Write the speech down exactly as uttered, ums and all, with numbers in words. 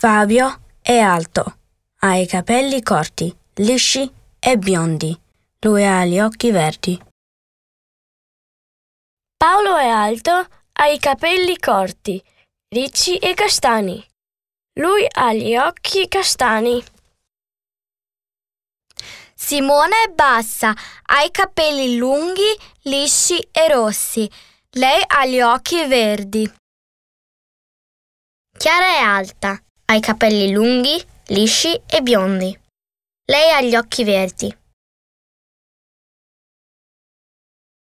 Fabio è alto, ha i capelli corti, lisci e biondi. Lui ha gli occhi verdi. Paolo è alto, ha i capelli corti, ricci e castani. Lui ha gli occhi castani. Simona è bassa, ha i capelli lunghi, lisci e rossi. Lei ha gli occhi verdi. Chiara è alta, ha i capelli lunghi, lisci e biondi. Lei ha gli occhi verdi.